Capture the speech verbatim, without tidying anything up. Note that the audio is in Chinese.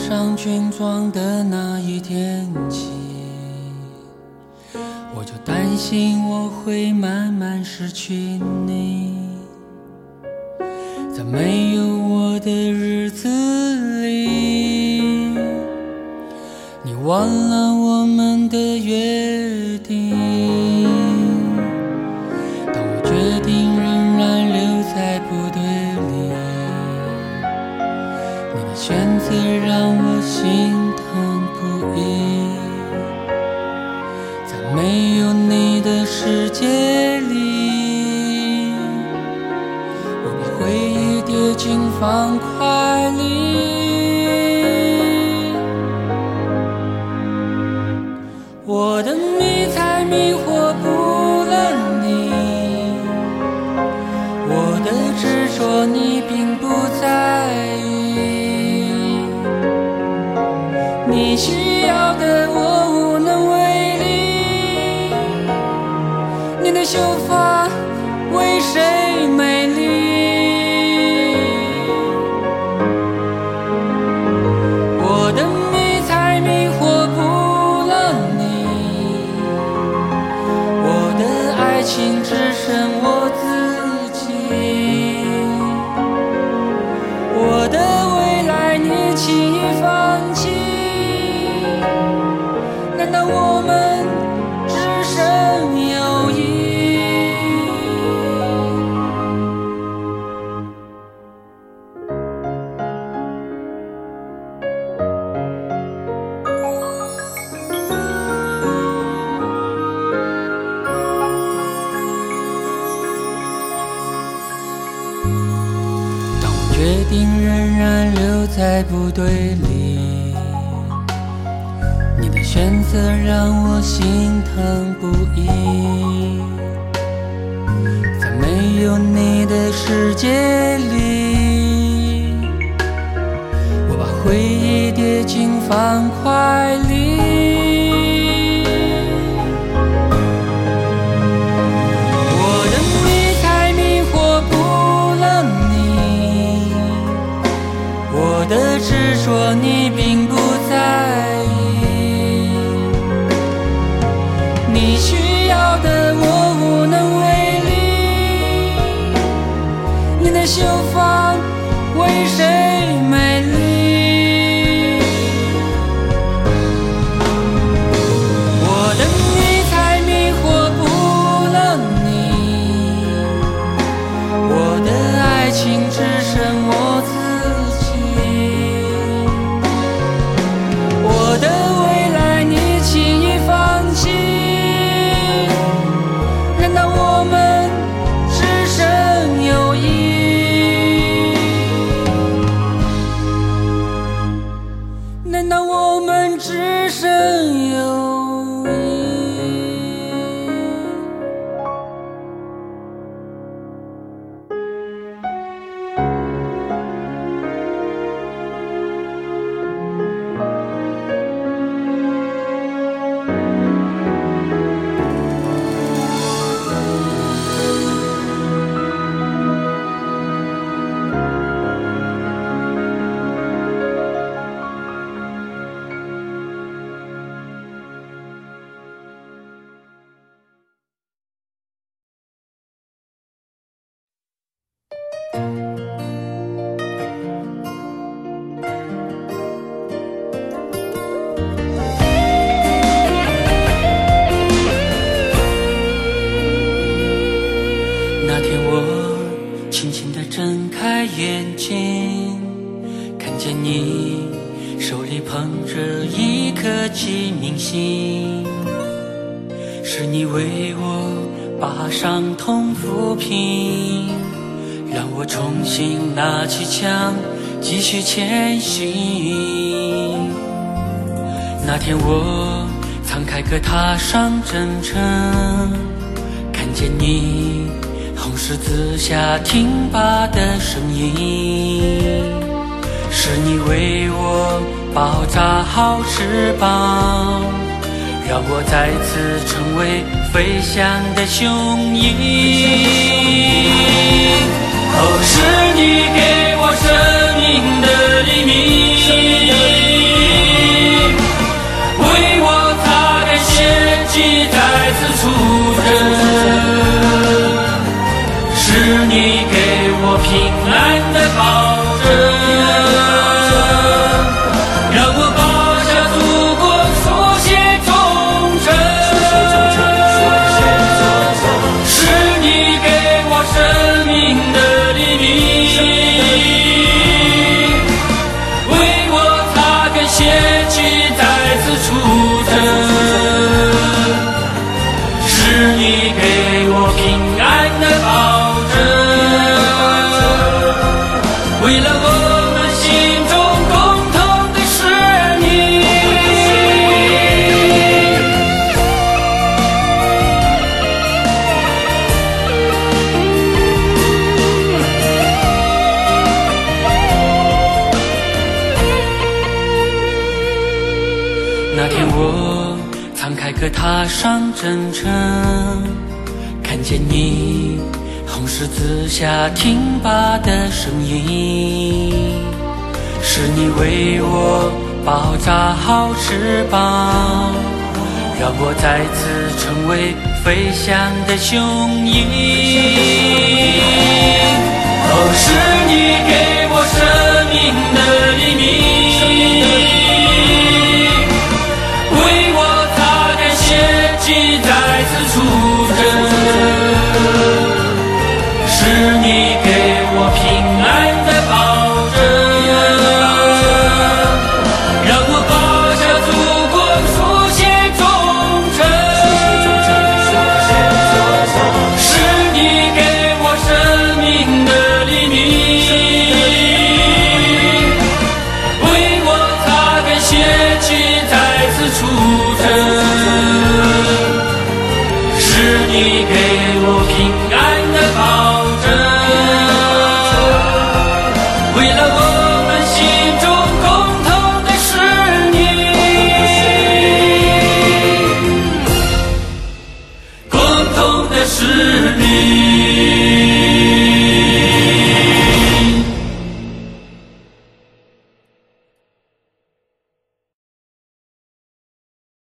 上军装的那一天起，我就担心我会慢慢失去你。在没有我的日子里，你忘了我们的约定。当我决定仍然留在部队里，你的选择让我心疼不已。在没有你的世界里，我把回忆跌进方块里。我的迷猜迷惑不了你，我的执着你并不在意，你需要的我无能为力，你的秀发为谁美丽？我的迷猜迷惑不了你，我的爱情只剩我自己，我的未来你轻易放弃，难道我们只剩友谊？当我决定仍然留在部队里，你的选择让我心疼不已。在没有你的世界里，我把回忆跌进方块里。我的迷猜迷惑不了你，我的执着你并不在意，你需要的我无能为力，你的秀发为谁美丽？我的迷猜迷惑不了你，我的爱情只剩我自己，我的未来你轻易放弃，难道我们只剩友谊？难道我们只剩友谊？那天我轻轻地睁开眼睛，看见你手里捧着一颗鸡鸣星，是你为我把伤痛抚平，让我重新拿起枪继续前行。那天我敞开歌踏上征程，看见你红十字架挺拔的身影，是你为我包扎好翅膀，让我再次成为飞翔的雄鹰。哦，是你给我生命的黎明， 平安的保证，让我报效祖国，书写忠诚。是你给我生命的黎明，为我擦干血气，再次出征。是你给我平安的保证，为了我们心中共同的使命。那天我敞开歌踏上征程，看见你红十字架挺拔的身影，是你为我包扎好翅膀，让我再次成为飞翔的雄鹰。哦，是你给我生命的黎明，为我擦干血迹，再次出征。是你给我平安的保证，让我报效祖国，书写忠诚。是你给我生命的黎明，为我擦干血迹，再次出征。是你给我平安的保证，为了我们心中共同的使命，共同的使命。